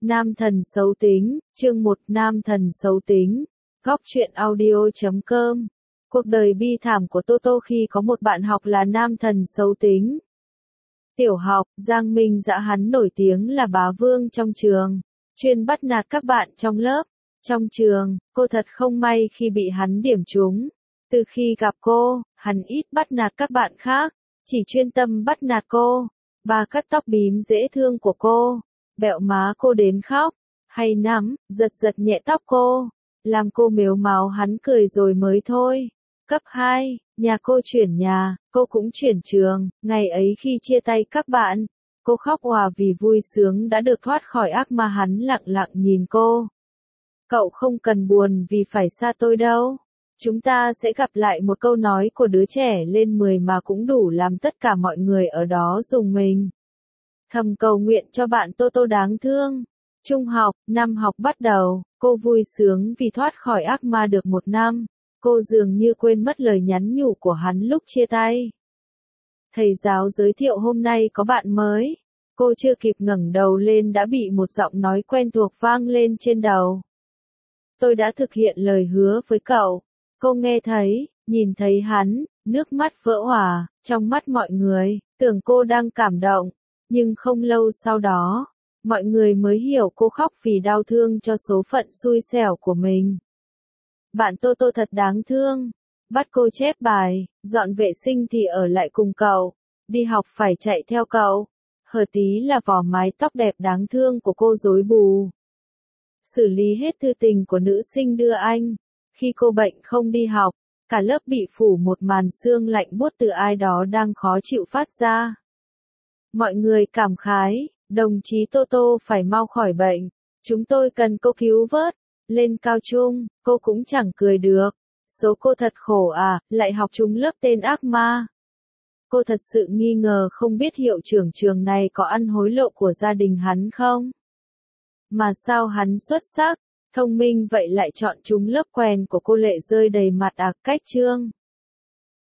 Nam thần xấu tính, chương 1 Nam thần xấu tính, góc truyện audio.com. Cuộc đời bi thảm của Toto khi có một bạn học là nam thần xấu tính. Tiểu học, Giang Minh Dã hắn nổi tiếng là bá vương trong trường, chuyên bắt nạt các bạn trong lớp. Trong trường, cô thật không may khi bị hắn điểm trúng. Từ khi gặp cô, hắn ít bắt nạt các bạn khác, chỉ chuyên tâm bắt nạt cô. Bà cắt tóc bím dễ thương của cô, bẹo má cô đến khóc, hay nắm, giật nhẹ tóc cô, làm cô mếu máo hắn cười rồi mới thôi. Cấp 2, nhà cô chuyển nhà, cô cũng chuyển trường, ngày ấy khi chia tay các bạn, cô khóc òa vì vui sướng đã được thoát khỏi ác ma hắn lặng lặng nhìn cô. Cậu không cần buồn vì phải xa tôi đâu. Chúng ta sẽ gặp lại, một câu nói của đứa trẻ lên 10 mà cũng đủ làm tất cả mọi người ở đó rùng mình. Thầm cầu nguyện cho bạn Toto đáng thương. Trung học, năm học bắt đầu, cô vui sướng vì thoát khỏi ác ma được một năm. Cô dường như quên mất lời nhắn nhủ của hắn lúc chia tay. Thầy giáo giới thiệu hôm nay có bạn mới. Cô chưa kịp ngẩng đầu lên đã bị một giọng nói quen thuộc vang lên trên đầu. Tôi đã thực hiện lời hứa với cậu. Cô nghe thấy, nhìn thấy hắn, nước mắt vỡ òa, trong mắt mọi người, tưởng cô đang cảm động. Nhưng không lâu sau đó, mọi người mới hiểu cô khóc vì đau thương cho số phận xui xẻo của mình. Bạn Toto thật đáng thương, bắt cô chép bài, dọn vệ sinh thì ở lại cùng cậu, đi học phải chạy theo cậu. Hờ tí là vỏ mái tóc đẹp đáng thương của cô rối bù. Xử lý hết thư tình của nữ sinh đưa anh. Khi cô bệnh không đi học, cả lớp bị phủ một màn sương lạnh buốt từ ai đó đang khó chịu phát ra. Mọi người cảm khái, đồng chí Toto phải mau khỏi bệnh. Chúng tôi cần cô cứu vớt. Lên cao trung, cô cũng chẳng cười được. Số cô thật khổ à, lại học trúng lớp tên ác ma. Cô thật sự nghi ngờ không biết hiệu trưởng trường này có ăn hối lộ của gia đình hắn không? Mà sao hắn xuất sắc, thông minh vậy lại chọn trúng lớp quèn của cô, lệ rơi đầy mặt cách chương.